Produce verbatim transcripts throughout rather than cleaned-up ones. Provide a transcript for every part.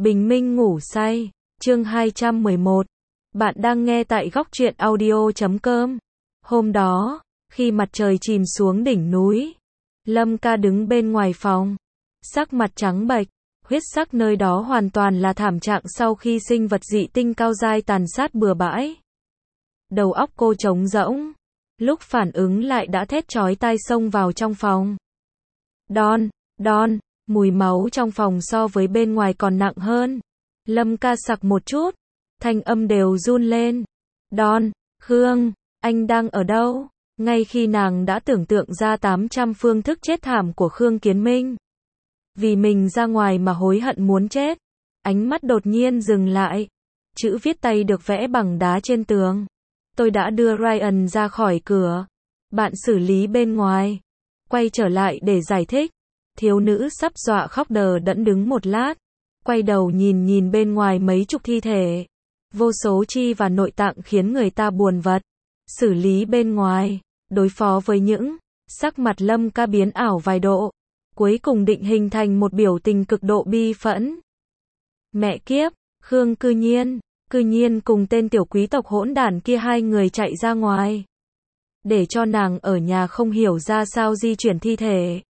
Bình minh ngủ say, chương hai trăm mười một. Bạn đang nghe tại góc truyện audio chấm com. Hôm đó, khi mặt trời chìm xuống đỉnh núi, Lâm Ca đứng bên ngoài phòng, sắc mặt trắng bệch, huyết sắc nơi đó hoàn toàn là thảm trạng sau khi sinh vật dị tinh cao giai tàn sát bừa bãi. Đầu óc cô trống rỗng, lúc phản ứng lại đã thét chói tai xông vào trong phòng. Đon, đon, mùi máu trong phòng so với bên ngoài còn nặng hơn. Lâm Ca sặc một chút, thanh âm đều run lên. Đon, Khương, anh đang ở đâu? Ngay khi nàng đã tưởng tượng ra tám trăm phương thức chết thảm của Khương Kiến Minh, vì mình ra ngoài mà hối hận muốn chết, ánh mắt đột nhiên dừng lại. Chữ viết tay được vẽ bằng đá trên tường. Tôi đã đưa Ryan ra khỏi cửa. Bạn xử lý bên ngoài. Quay trở lại để giải thích. Thiếu nữ sắp dọa khóc đờ đẫn đứng một lát. Quay đầu nhìn nhìn bên ngoài mấy chục thi thể. Vô số chi và nội tạng khiến người ta buồn vật. Xử lý bên ngoài. Đối phó với những. Sắc mặt Lâm Ca biến ảo vài độ. Cuối cùng định hình thành một biểu tình cực độ bi phẫn. Mẹ kiếp, Khương cư nhiên. Cư nhiên cùng tên tiểu quý tộc hỗn đản kia hai người chạy ra ngoài. Để cho nàng ở nhà không hiểu ra sao di chuyển thi thể.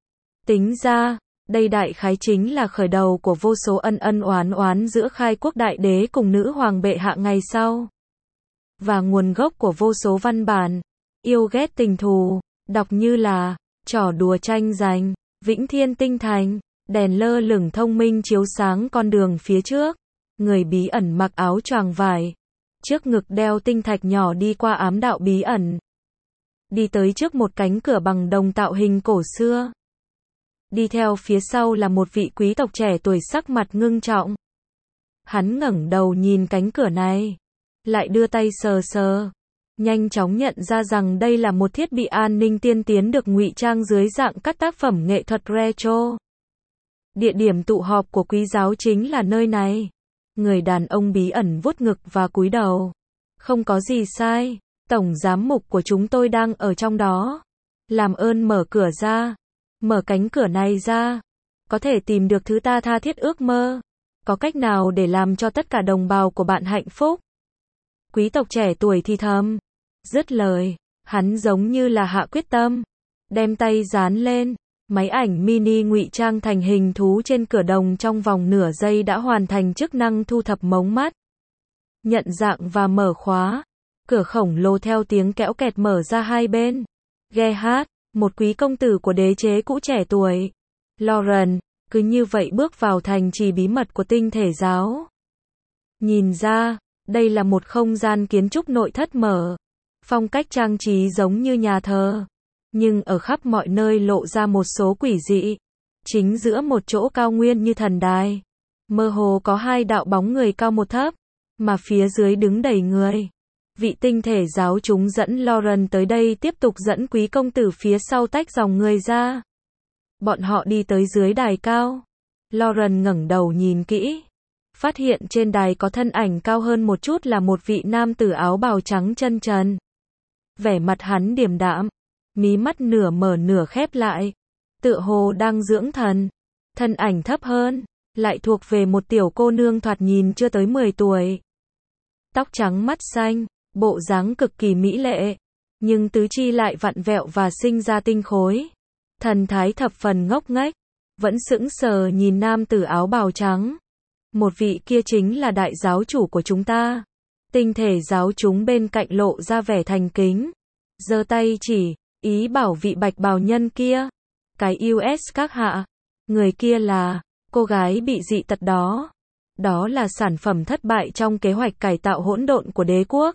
Tính ra, đây đại khái chính là khởi đầu của vô số ân ân oán oán giữa khai quốc đại đế cùng nữ hoàng bệ hạ ngày sau. Và nguồn gốc của vô số văn bản, yêu ghét tình thù, đọc như là, trò đùa tranh giành, Vĩnh Thiên Tinh Thành, đèn lơ lửng thông minh chiếu sáng con đường phía trước. Người bí ẩn mặc áo choàng vải, trước ngực đeo tinh thạch nhỏ đi qua ám đạo bí ẩn. Đi tới trước một cánh cửa bằng đồng tạo hình cổ xưa. Đi theo phía sau là một vị quý tộc trẻ tuổi sắc mặt ngưng trọng. Hắn ngẩng đầu nhìn cánh cửa này, lại đưa tay sờ sờ, nhanh chóng nhận ra rằng đây là một thiết bị an ninh tiên tiến được ngụy trang dưới dạng các tác phẩm nghệ thuật retro. Địa điểm tụ họp của quý giáo chính là nơi này. Người đàn ông bí ẩn vuốt ngực và cúi đầu. Không có gì sai, tổng giám mục của chúng tôi đang ở trong đó. Làm ơn mở cửa ra. Mở cánh cửa này ra. Có thể tìm được thứ ta tha thiết ước mơ. Có cách nào để làm cho tất cả đồng bào của bạn hạnh phúc? Quý tộc trẻ tuổi thì thầm. Dứt lời, hắn giống như là hạ quyết tâm. Đem tay dán lên. Máy ảnh mini ngụy trang thành hình thú trên cửa đồng trong vòng nửa giây đã hoàn thành chức năng thu thập mống mắt, nhận dạng và mở khóa. Cửa khổng lồ theo tiếng kẽo kẹt mở ra hai bên. Gerhard, một quý công tử của đế chế cũ trẻ tuổi. Lauren, cứ như vậy bước vào thành trì bí mật của tinh thể giáo. Nhìn ra, đây là một không gian kiến trúc nội thất mở. Phong cách trang trí giống như nhà thờ. Nhưng ở khắp mọi nơi lộ ra một số quỷ dị. Chính giữa một chỗ cao nguyên như thần đài. Mơ hồ có hai đạo bóng người cao một thấp. Mà phía dưới đứng đầy người. Vị tinh thể giáo chúng dẫn Lauren tới đây tiếp tục dẫn quý công tử phía sau tách dòng người ra. Bọn họ đi tới dưới đài cao. Lauren ngẩng đầu nhìn kỹ. Phát hiện trên đài có thân ảnh cao hơn một chút là một vị nam tử áo bào trắng chân trần. Vẻ mặt hắn điềm đạm. Mí mắt nửa mở nửa khép lại. Tựa hồ đang dưỡng thần. Thân ảnh thấp hơn. Lại thuộc về một tiểu cô nương thoạt nhìn chưa tới mười tuổi. Tóc trắng mắt xanh. Bộ dáng cực kỳ mỹ lệ. Nhưng tứ chi lại vặn vẹo và sinh ra tinh khối. Thần thái thập phần ngốc nghếch. Vẫn sững sờ nhìn nam tử áo bào trắng. Một vị kia chính là đại giáo chủ của chúng ta. Tinh thể giáo chúng bên cạnh lộ ra vẻ thành kính. Giơ tay chỉ. Ý bảo vị bạch bào nhân kia. Cái u ét các hạ. Người kia là, cô gái bị dị tật đó. Đó là sản phẩm thất bại trong kế hoạch cải tạo hỗn độn của đế quốc.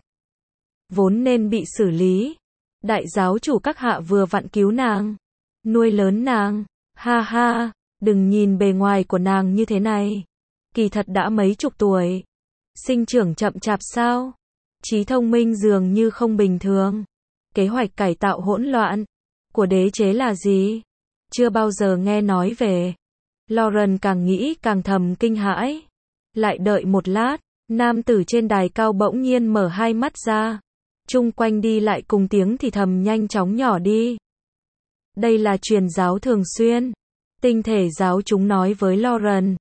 Vốn nên bị xử lý. Đại giáo chủ các hạ vừa vặn cứu nàng. Nuôi lớn nàng. Ha ha, đừng nhìn bề ngoài của nàng như thế này. Kỳ thật đã mấy chục tuổi. Sinh trưởng chậm chạp sao? Trí thông minh dường như không bình thường. Kế hoạch cải tạo hỗn loạn của đế chế là gì? Chưa bao giờ nghe nói về. Lauren càng nghĩ càng thầm kinh hãi. Lại đợi một lát, nam tử trên đài cao bỗng nhiên mở hai mắt ra. Chung quanh đi lại cùng tiếng thì thầm nhanh chóng nhỏ đi. Đây là truyền giáo thường xuyên. Tinh thể giáo chúng nói với Lauren.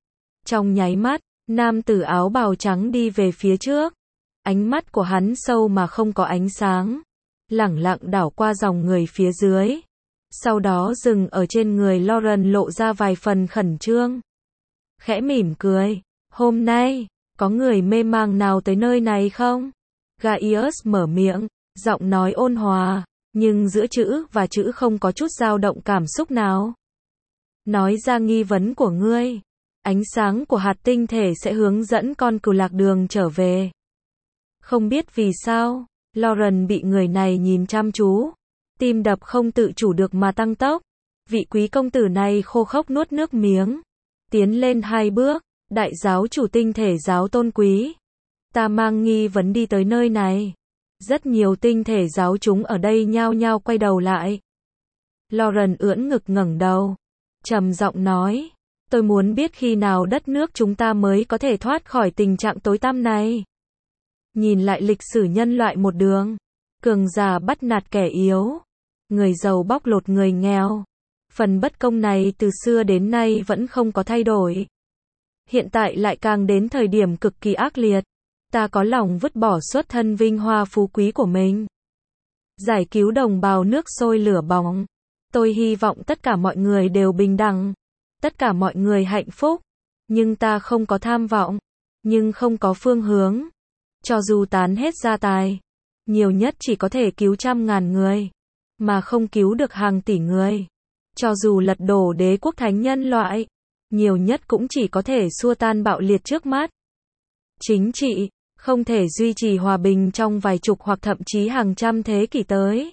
Trong nháy mắt, nam tử áo bào trắng đi về phía trước. Ánh mắt của hắn sâu mà không có ánh sáng, lẳng lặng đảo qua dòng người phía dưới. Sau đó dừng ở trên người Lauren, lộ ra vài phần khẩn trương. Khẽ mỉm cười, hôm nay, có người mê mang nào tới nơi này không? Gaius mở miệng, giọng nói ôn hòa, nhưng giữa chữ và chữ không có chút dao động cảm xúc nào. Nói ra nghi vấn của ngươi. Ánh sáng của hạt tinh thể sẽ hướng dẫn con cừu lạc đường trở về. Không biết vì sao, Lauren bị người này nhìn chăm chú. Tim đập không tự chủ được mà tăng tốc. Vị quý công tử này khô khốc nuốt nước miếng. Tiến lên hai bước, đại giáo chủ tinh thể giáo tôn quý. Ta mang nghi vấn đi tới nơi này. Rất nhiều tinh thể giáo chúng ở đây nhao nhao quay đầu lại. Lauren ưỡn ngực ngẩng đầu, trầm giọng nói, tôi muốn biết khi nào đất nước chúng ta mới có thể thoát khỏi tình trạng tối tăm này. Nhìn lại lịch sử nhân loại một đường, cường giả bắt nạt kẻ yếu, người giàu bóc lột người nghèo. Phần bất công này từ xưa đến nay vẫn không có thay đổi. Hiện tại lại càng đến thời điểm cực kỳ ác liệt. Ta có lòng vứt bỏ xuất thân vinh hoa phú quý của mình. Giải cứu đồng bào nước sôi lửa bỏng. Tôi hy vọng tất cả mọi người đều bình đẳng. Tất cả mọi người hạnh phúc. Nhưng ta không có tham vọng. Nhưng không có phương hướng. Cho dù tán hết gia tài, nhiều nhất chỉ có thể cứu trăm ngàn người, mà không cứu được hàng tỷ người. Cho dù lật đổ đế quốc thánh nhân loại, nhiều nhất cũng chỉ có thể xua tan bạo liệt trước mắt. Chính trị không thể duy trì hòa bình trong vài chục hoặc thậm chí hàng trăm thế kỷ tới.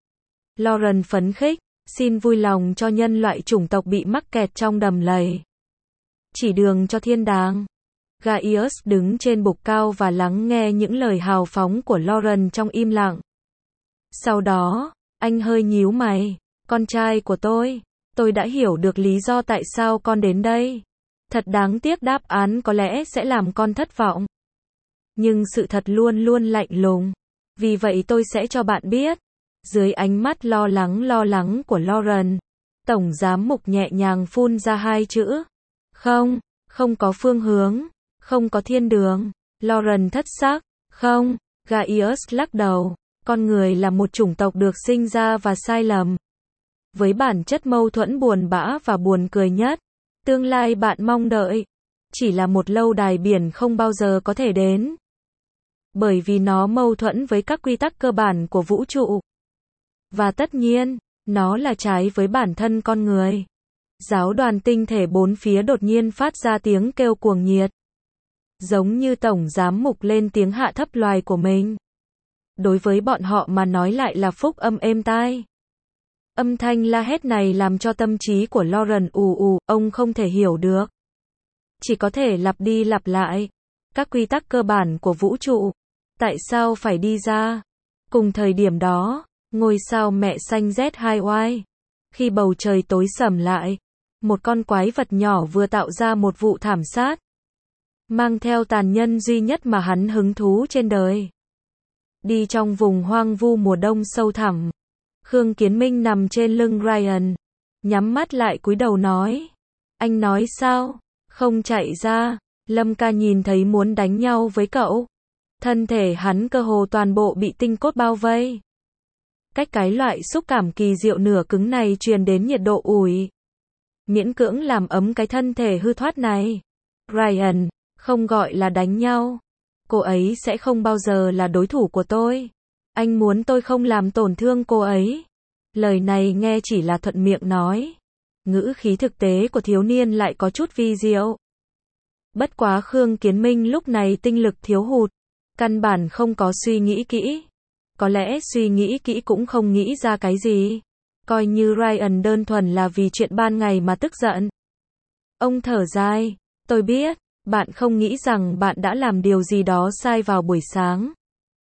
Lauren phấn khích, xin vui lòng cho nhân loại chủng tộc bị mắc kẹt trong đầm lầy. Chỉ đường cho thiên đàng. Gaius đứng trên bục cao và lắng nghe những lời hào phóng của Lauren trong im lặng. Sau đó, anh hơi nhíu mày, con trai của tôi, tôi đã hiểu được lý do tại sao con đến đây. Thật đáng tiếc đáp án có lẽ sẽ làm con thất vọng. Nhưng sự thật luôn luôn lạnh lùng. Vì vậy tôi sẽ cho bạn biết. Dưới ánh mắt lo lắng lo lắng của Lauren, Tổng giám mục nhẹ nhàng phun ra hai chữ. Không, không có phương hướng, không có thiên đường. Lauren thất sắc. Không, Gaius lắc đầu. Con người là một chủng tộc được sinh ra và sai lầm. Với bản chất mâu thuẫn buồn bã và buồn cười nhất, tương lai bạn mong đợi chỉ là một lâu đài biển không bao giờ có thể đến. Bởi vì nó mâu thuẫn với các quy tắc cơ bản của vũ trụ. Và tất nhiên, nó là trái với bản thân con người. Giáo đoàn tinh thể bốn phía đột nhiên phát ra tiếng kêu cuồng nhiệt. Giống như tổng giám mục lên tiếng hạ thấp loài của mình. Đối với bọn họ mà nói lại là phúc âm êm tai. Âm thanh la hét này làm cho tâm trí của Lauren ù ù, ông không thể hiểu được. Chỉ có thể lặp đi lặp lại. Các quy tắc cơ bản của vũ trụ. Tại sao phải đi ra? Cùng thời điểm đó, ngôi sao mẹ xanh Z hai Y. Khi bầu trời tối sầm lại, một con quái vật nhỏ vừa tạo ra một vụ thảm sát. Mang theo tàn nhân duy nhất mà hắn hứng thú trên đời. Đi trong vùng hoang vu mùa đông sâu thẳm. Khương Kiến Minh nằm trên lưng Ryan. Nhắm mắt lại cúi đầu nói. Anh nói sao? Không chạy ra. Lâm ca nhìn thấy muốn đánh nhau với cậu. Thân thể hắn cơ hồ toàn bộ bị tinh cốt bao vây. Cách cái loại xúc cảm kỳ diệu nửa cứng này truyền đến nhiệt độ ủi. Miễn cưỡng làm ấm cái thân thể hư thoát này. Ryan, không gọi là đánh nhau. Cô ấy sẽ không bao giờ là đối thủ của tôi. Anh muốn tôi không làm tổn thương cô ấy. Lời này nghe chỉ là thuận miệng nói. Ngữ khí thực tế của thiếu niên lại có chút vi diệu. Bất quá Khương Kiến Minh lúc này tinh lực thiếu hụt. Căn bản không có suy nghĩ kỹ. Có lẽ suy nghĩ kỹ cũng không nghĩ ra cái gì. Coi như Ryan đơn thuần là vì chuyện ban ngày mà tức giận. Ông thở dài. Tôi biết, bạn không nghĩ rằng bạn đã làm điều gì đó sai vào buổi sáng.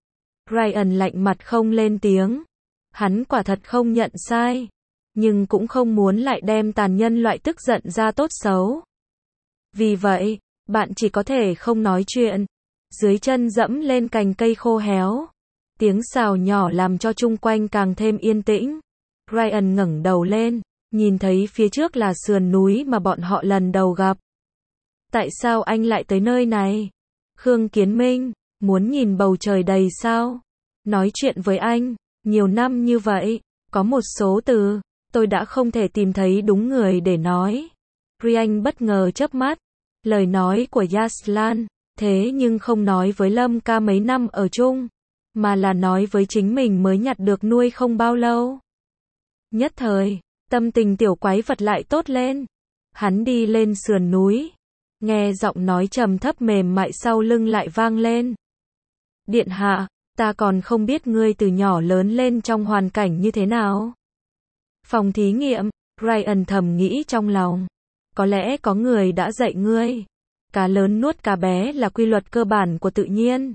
Ryan lạnh mặt không lên tiếng. Hắn quả thật không nhận sai. Nhưng cũng không muốn lại đem tàn nhân loại tức giận ra tốt xấu. Vì vậy, bạn chỉ có thể không nói chuyện. Dưới chân dẫm lên cành cây khô héo. Tiếng xào nhỏ làm cho chung quanh càng thêm yên tĩnh. Ryan ngẩng đầu lên, nhìn thấy phía trước là sườn núi mà bọn họ lần đầu gặp. Tại sao anh lại tới nơi này? Khương Kiến Minh, muốn nhìn bầu trời đầy sao? Nói chuyện với anh, nhiều năm như vậy, có một số từ, tôi đã không thể tìm thấy đúng người để nói. Ryan bất ngờ chớp mắt, lời nói của Yaslan, thế nhưng không nói với Lâm ca mấy năm ở chung, mà là nói với chính mình mới nhặt được nuôi không bao lâu. Nhất thời, tâm tình tiểu quái vật lại tốt lên. Hắn đi lên sườn núi, nghe giọng nói trầm thấp mềm mại sau lưng lại vang lên. Điện hạ, ta còn không biết ngươi từ nhỏ lớn lên trong hoàn cảnh như thế nào. Phòng thí nghiệm, Ryan thầm nghĩ trong lòng. Có lẽ có người đã dạy ngươi. Cá lớn nuốt cá bé là quy luật cơ bản của tự nhiên.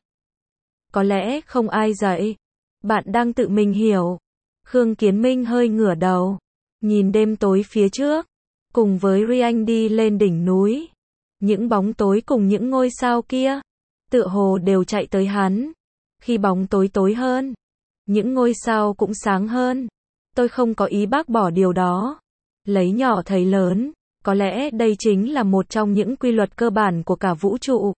Có lẽ không ai dạy. Bạn đang tự mình hiểu. Khương Kiến Minh hơi ngửa đầu, nhìn đêm tối phía trước, cùng với Ryan đi lên đỉnh núi. Những bóng tối cùng những ngôi sao kia, tựa hồ đều chạy tới hắn. Khi bóng tối tối hơn, những ngôi sao cũng sáng hơn. Tôi không có ý bác bỏ điều đó. Lấy nhỏ thấy lớn, có lẽ đây chính là một trong những quy luật cơ bản của cả vũ trụ.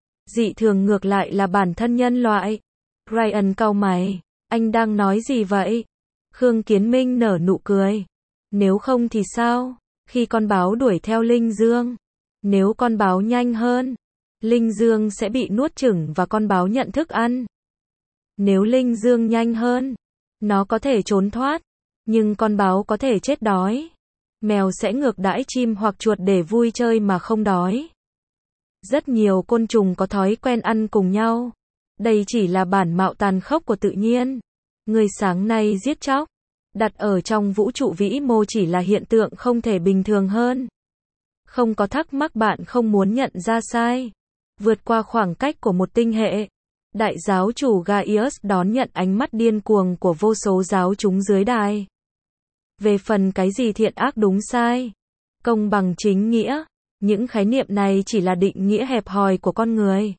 Dị thường ngược lại là bản thân nhân loại. Ryan cau mày, anh đang nói gì vậy? Khương Kiến Minh nở nụ cười. Nếu không thì sao? Khi con báo đuổi theo Linh Dương, nếu con báo nhanh hơn, Linh Dương sẽ bị nuốt chửng và con báo nhận thức ăn. Nếu Linh Dương nhanh hơn, nó có thể trốn thoát, nhưng con báo có thể chết đói. Mèo sẽ ngược đãi chim hoặc chuột để vui chơi mà không đói. Rất nhiều côn trùng có thói quen ăn cùng nhau. Đây chỉ là bản mạo tàn khốc của tự nhiên. Người sáng nay giết chóc, đặt ở trong vũ trụ vĩ mô chỉ là hiện tượng không thể bình thường hơn. Không có thắc mắc bạn không muốn nhận ra sai. Vượt qua khoảng cách của một tinh hệ, đại giáo chủ Gaius đón nhận ánh mắt điên cuồng của vô số giáo chúng dưới đài. Về phần cái gì thiện ác đúng sai, công bằng chính nghĩa, những khái niệm này chỉ là định nghĩa hẹp hòi của con người.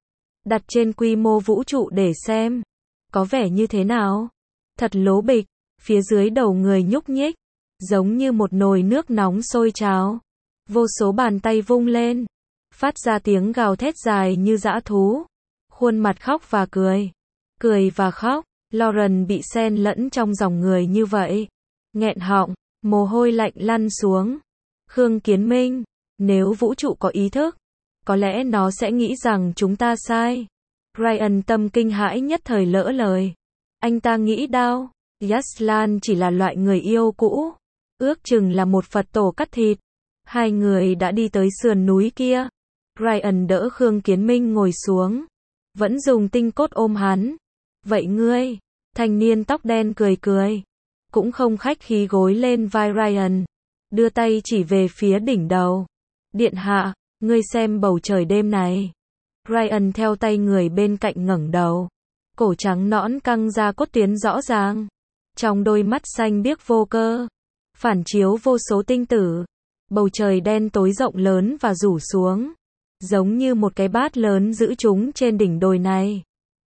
Đặt trên quy mô vũ trụ để xem, có vẻ như thế nào? Thật lố bịch, phía dưới đầu người nhúc nhích, giống như một nồi nước nóng sôi trào. Vô số bàn tay vung lên, phát ra tiếng gào thét dài như dã thú. Khuôn mặt khóc và cười, cười và khóc. Lauren bị xen lẫn trong dòng người như vậy, nghẹn họng, mồ hôi lạnh lăn xuống. Khương Kiến Minh, nếu vũ trụ có ý thức, có lẽ nó sẽ nghĩ rằng chúng ta sai. Ryan tâm kinh hãi nhất thời lỡ lời. Anh ta nghĩ đau, Yaslan chỉ là loại người yêu cũ, ước chừng là một Phật tổ cắt thịt. Hai người đã đi tới sườn núi kia. Ryan đỡ Khương Kiến Minh ngồi xuống, vẫn dùng tinh cốt ôm hắn. Vậy ngươi, thanh niên tóc đen cười cười, cũng không khách khí gối lên vai Ryan, đưa tay chỉ về phía đỉnh đầu. Điện hạ, ngươi xem bầu trời đêm này. Ryan theo tay người bên cạnh ngẩng đầu, cổ trắng nõn căng ra cốt tuyến rõ ràng, trong đôi mắt xanh biếc vô cơ, phản chiếu vô số tinh tử. Bầu trời đen tối rộng lớn và rủ xuống, giống như một cái bát lớn giữ chúng trên đỉnh đồi này.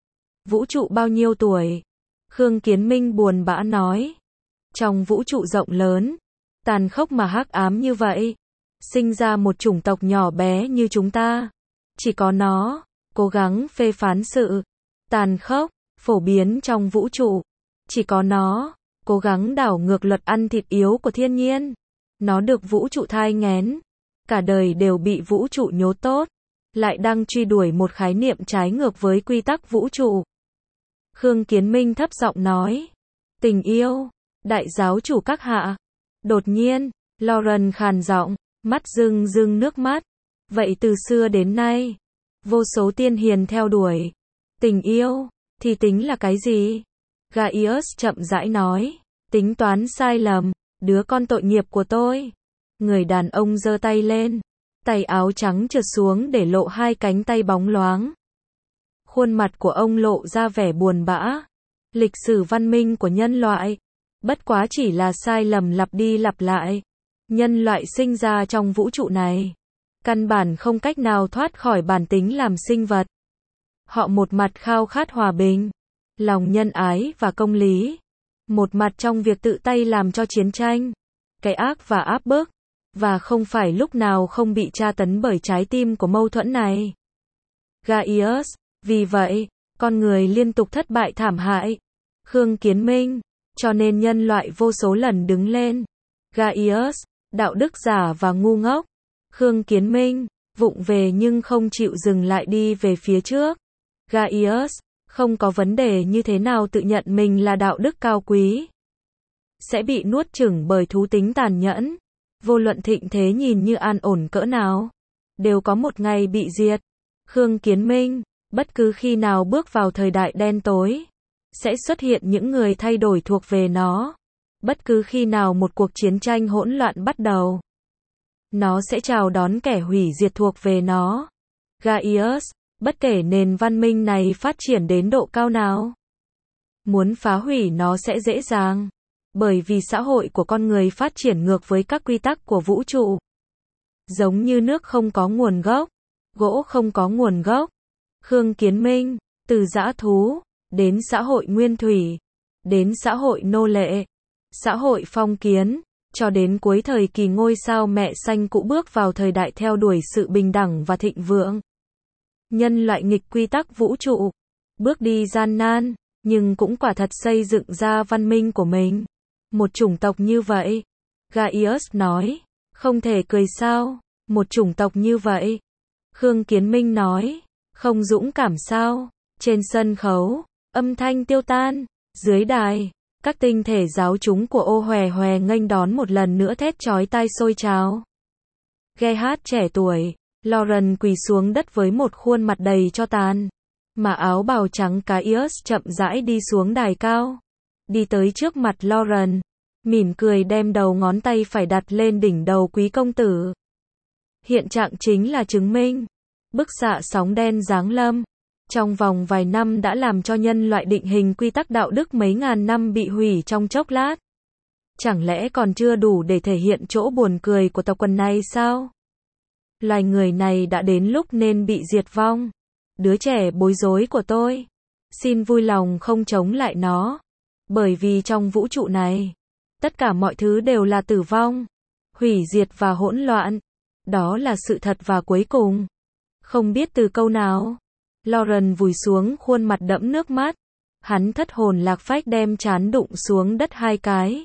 Vũ trụ bao nhiêu tuổi? Khương Kiến Minh buồn bã nói. Trong vũ trụ rộng lớn, tàn khốc mà hắc ám như vậy, sinh ra một chủng tộc nhỏ bé như chúng ta. Chỉ có nó, cố gắng phê phán sự tàn khốc, phổ biến trong vũ trụ. Chỉ có nó, cố gắng đảo ngược luật ăn thịt yếu của thiên nhiên. Nó được vũ trụ thai nghén, cả đời đều bị vũ trụ nhốt tốt, lại đang truy đuổi một khái niệm trái ngược với quy tắc vũ trụ. Khương Kiến Minh thấp giọng nói. Tình yêu, đại giáo chủ các hạ. Đột nhiên, Lauren khàn giọng, mắt rưng rưng nước mắt. Vậy từ xưa đến nay, vô số tiên hiền theo đuổi. Tình yêu, thì tính là cái gì? Gaius chậm rãi nói. Tính toán sai lầm, đứa con tội nghiệp của tôi. Người đàn ông giơ tay lên, tay áo trắng trượt xuống để lộ hai cánh tay bóng loáng. Khuôn mặt của ông lộ ra vẻ buồn bã. Lịch sử văn minh của nhân loại, bất quá chỉ là sai lầm lặp đi lặp lại. Nhân loại sinh ra trong vũ trụ này, căn bản không cách nào thoát khỏi bản tính làm sinh vật. Họ một mặt khao khát hòa bình, lòng nhân ái và công lý, một mặt trong việc tự tay làm cho chiến tranh, cái ác và áp bức, và không phải lúc nào không bị tra tấn bởi trái tim của mâu thuẫn này. Gaius, vì vậy, con người liên tục thất bại thảm hại. Khương Kiến Minh, cho nên nhân loại vô số lần đứng lên. Gaius, đạo đức giả và ngu ngốc. Khương Kiến Minh, vụng về nhưng không chịu dừng lại đi về phía trước. Gaius, không có vấn đề như thế nào tự nhận mình là đạo đức cao quý. Sẽ bị nuốt chửng bởi thú tính tàn nhẫn. Vô luận thịnh thế nhìn như an ổn cỡ nào, đều có một ngày bị diệt. Khương Kiến Minh, bất cứ khi nào bước vào thời đại đen tối, sẽ xuất hiện những người thay đổi thuộc về nó. Bất cứ khi nào một cuộc chiến tranh hỗn loạn bắt đầu, nó sẽ chào đón kẻ hủy diệt thuộc về nó. Gaius, bất kể nền văn minh này phát triển đến độ cao nào, muốn phá hủy nó sẽ dễ dàng. Bởi vì xã hội của con người phát triển ngược với các quy tắc của vũ trụ. Giống như nước không có nguồn gốc, gỗ không có nguồn gốc. Khương Kiến Minh, từ dã thú, đến xã hội nguyên thủy, đến xã hội nô lệ, xã hội phong kiến, cho đến cuối thời kỳ ngôi sao mẹ xanh cũ bước vào thời đại theo đuổi sự bình đẳng và thịnh vượng. Nhân loại nghịch quy tắc vũ trụ, bước đi gian nan, nhưng cũng quả thật xây dựng ra văn minh của mình. Một chủng tộc như vậy, Gaius nói, không thể cười sao, một chủng tộc như vậy. Khương Kiến Minh nói, không dũng cảm sao. Trên sân khấu, âm thanh tiêu tan, dưới đài, các tinh thể giáo chúng của ô hòe hòe nghênh đón một lần nữa thét chói tai sôi trào. Gerhard trẻ tuổi, Lauren quỳ xuống đất với một khuôn mặt đầy tro tàn, mà áo bào trắng Gaius chậm rãi đi xuống đài cao. Đi tới trước mặt Lauren, mỉm cười đem đầu ngón tay phải đặt lên đỉnh đầu quý công tử. Hiện trạng chính là chứng minh, bức xạ sóng đen giáng lâm, trong vòng vài năm đã làm cho nhân loại định hình quy tắc đạo đức mấy ngàn năm bị hủy trong chốc lát. Chẳng lẽ còn chưa đủ để thể hiện chỗ buồn cười của tộc quần này sao? Loài người này đã đến lúc nên bị diệt vong. Đứa trẻ bối rối của tôi, xin vui lòng không chống lại nó. Bởi vì trong vũ trụ này, tất cả mọi thứ đều là tử vong, hủy diệt và hỗn loạn. Đó là sự thật và cuối cùng. Không biết từ câu nào, Lauren vùi xuống khuôn mặt đẫm nước mắt. Hắn thất hồn lạc phách đem trán đụng xuống đất hai cái.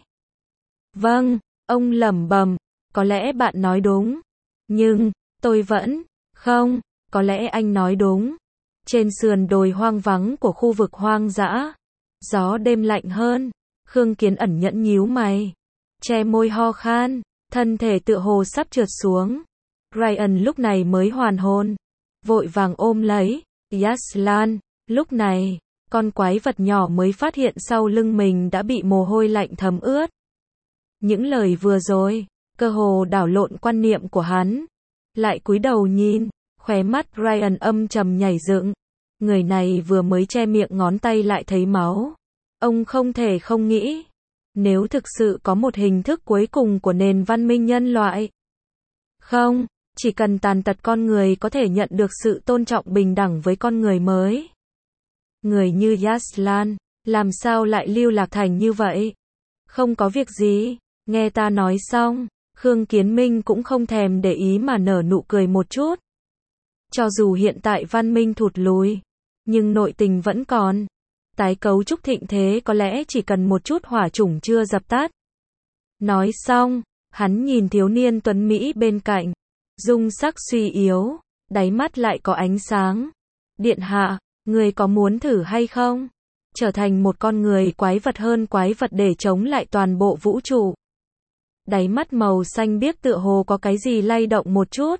Vâng, ông lẩm bẩm, có lẽ bạn nói đúng. Nhưng, tôi vẫn, không, có lẽ anh nói đúng. Trên sườn đồi hoang vắng của khu vực hoang dã, gió đêm lạnh hơn. Khương Kiến ẩn nhẫn nhíu mày, che môi ho khan, thân thể tựa hồ sắp trượt xuống. Ryan lúc này mới hoàn hồn, vội vàng ôm lấy Yaslan. Lúc này, con quái vật nhỏ mới phát hiện sau lưng mình đã bị mồ hôi lạnh thấm ướt. Những lời vừa rồi, cơ hồ đảo lộn quan niệm của hắn. Lại cúi đầu nhìn, khóe mắt Ryan âm trầm nhảy dựng. Người này vừa mới che miệng ngón tay lại thấy máu. Ông không thể không nghĩ, nếu thực sự có một hình thức cuối cùng của nền văn minh nhân loại. Không, chỉ cần tàn tật con người có thể nhận được sự tôn trọng bình đẳng với con người mới. Người như Yaslan, làm sao lại lưu lạc thành như vậy? Không có việc gì, nghe ta nói xong, Khương Kiến Minh cũng không thèm để ý mà nở nụ cười một chút. Cho dù hiện tại văn minh thụt lùi, nhưng nội tình vẫn còn. Tái cấu trúc thịnh thế có lẽ chỉ cần một chút hỏa chủng chưa dập tắt. Nói xong, hắn nhìn thiếu niên tuấn Mỹ bên cạnh. Dung sắc suy yếu, đáy mắt lại có ánh sáng. Điện hạ, người có muốn thử hay không? Trở thành một con người quái vật hơn quái vật để chống lại toàn bộ vũ trụ. Đáy mắt màu xanh biếc tựa hồ có cái gì lay động một chút.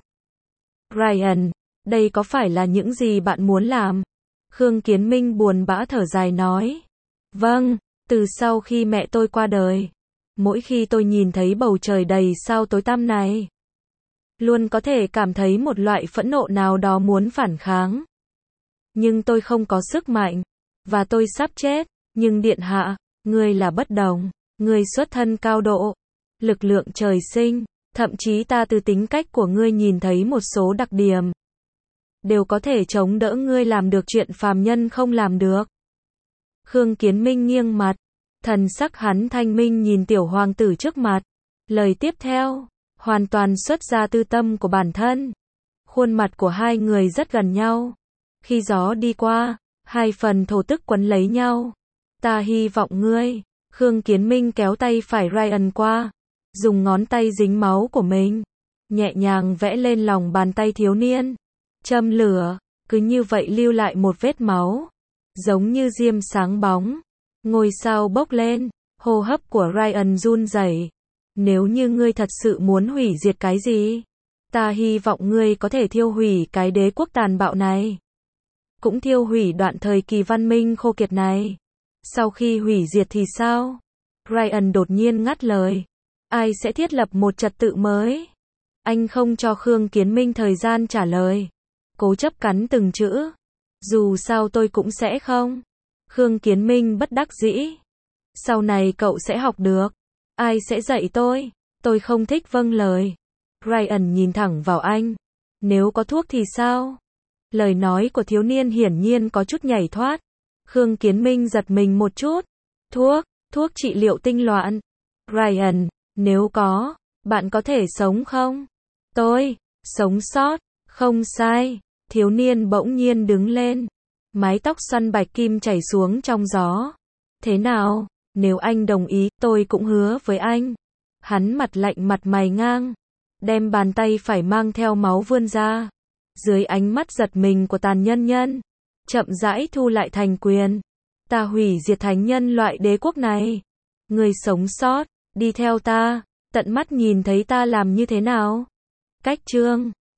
Ryan, đây có phải là những gì bạn muốn làm? Khương Kiến Minh buồn bã thở dài nói. Vâng, từ sau khi mẹ tôi qua đời, mỗi khi tôi nhìn thấy bầu trời đầy sao tối tăm này, luôn có thể cảm thấy một loại phẫn nộ nào đó muốn phản kháng. Nhưng tôi không có sức mạnh, và tôi sắp chết. Nhưng điện hạ, ngươi là bất đồng, ngươi xuất thân cao độ, lực lượng trời sinh, thậm chí ta từ tính cách của ngươi nhìn thấy một số đặc điểm, đều có thể chống đỡ ngươi làm được chuyện phàm nhân không làm được. Khương Kiến Minh nghiêng mặt, thần sắc hắn thanh minh nhìn tiểu hoàng tử trước mặt. Lời tiếp theo, hoàn toàn xuất ra tư tâm của bản thân. Khuôn mặt của hai người rất gần nhau. Khi gió đi qua, hai phần thổ tức quấn lấy nhau. Ta hy vọng ngươi. Khương Kiến Minh kéo tay phải Ryan qua, dùng ngón tay dính máu của mình, nhẹ nhàng vẽ lên lòng bàn tay thiếu niên. Châm lửa, cứ như vậy lưu lại một vết máu, giống như diêm sáng bóng. Ngôi sao bốc lên, hô hấp của Ryan run rẩy. Nếu như ngươi thật sự muốn hủy diệt cái gì, ta hy vọng ngươi có thể thiêu hủy cái đế quốc tàn bạo này, cũng thiêu hủy đoạn thời kỳ văn minh khô kiệt này. Sau khi hủy diệt thì sao? Ryan đột nhiên ngắt lời. Ai sẽ thiết lập một trật tự mới? Anh không cho Khương Kiến Minh thời gian trả lời. Cố chấp cắn từng chữ. Dù sao tôi cũng sẽ không. Khương Kiến Minh bất đắc dĩ. Sau này cậu sẽ học được. Ai sẽ dạy tôi? Tôi không thích vâng lời. Ryan nhìn thẳng vào anh. Nếu có thuốc thì sao? Lời nói của thiếu niên hiển nhiên có chút nhảy thoát. Khương Kiến Minh giật mình một chút. Thuốc, thuốc trị liệu tinh loạn. Ryan, nếu có, bạn có thể sống không? Tôi, sống sót, không sai. Thiếu niên bỗng nhiên đứng lên. Mái tóc xoăn bạch kim chảy xuống trong gió. Thế nào, nếu anh đồng ý, tôi cũng hứa với anh. Hắn mặt lạnh mặt mày ngang, đem bàn tay phải mang theo máu vươn ra. Dưới ánh mắt giật mình của tàn nhân nhân, chậm rãi thu lại thành quyền. Ta hủy diệt thánh nhân loại đế quốc này. Người sống sót, đi theo ta, tận mắt nhìn thấy ta làm như thế nào. Cách chương